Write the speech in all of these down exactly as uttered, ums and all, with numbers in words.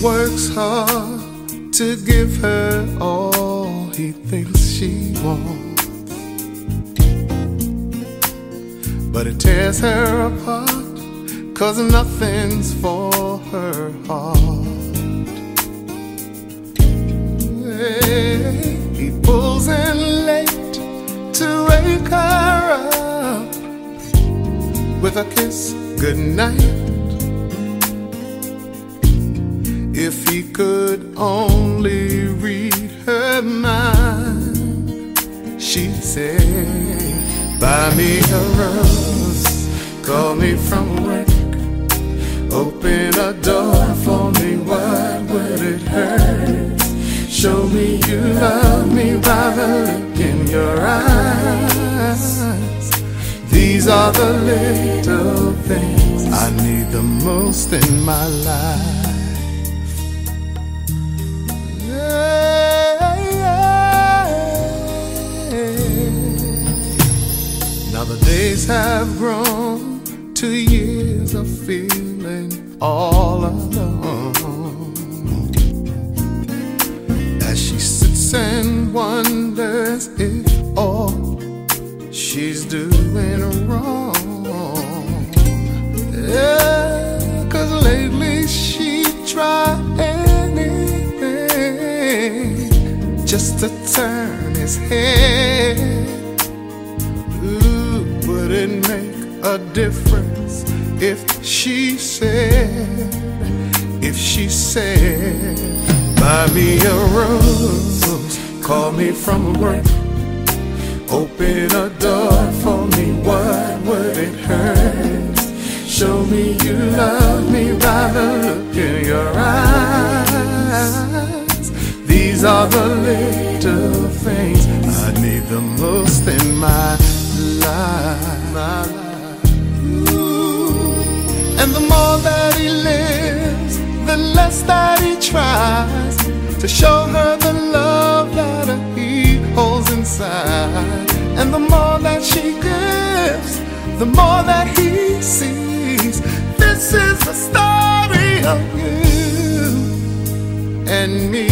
works hard to give her all he thinks she wants, but it tears her apart, 'cause nothing's for her heart. Hey, he pulls in late to wake her up with a kiss goodnight. If he could only read her mind, she'd say, buy me a rose, call me from work, open a door for me, what would it hurt? Show me you love me by the look in your eyes. These are the little things I need the most in my life. Now the days have grown to years of feeling all alone, as she sits and wonders if all she's doing wrong. Yeah, 'cause lately she tried anything just to turn his head. Ooh, would it make a difference if she said, if she said, buy me a rose, call me from work, open a door for me, what would it hurt? Show me you love me by the look in your eyes. These are the little things I need the most in my life. My life. Ooh. And the more that he lives, the less that he tries to show her the love that he holds inside. And the more that she gives, the more that he sees. This is the story of you and me.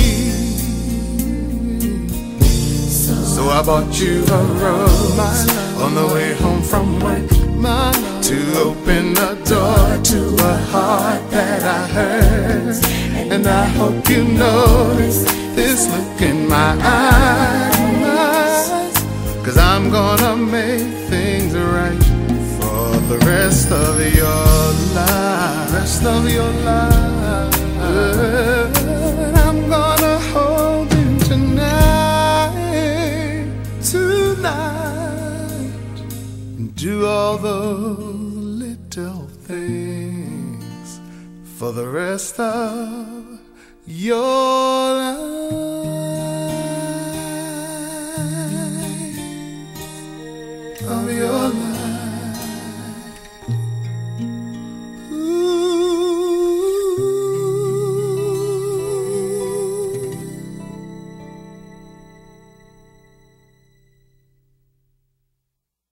So I bought you a rose on the way home from work, to open a door to a heart that I hurt. And I hope you notice this look in my eyes, 'cause I'm gonna make things right for the rest of your life. Rest of your life. I'm gonna hold you tonight, tonight, and do all those little things for the rest of your life.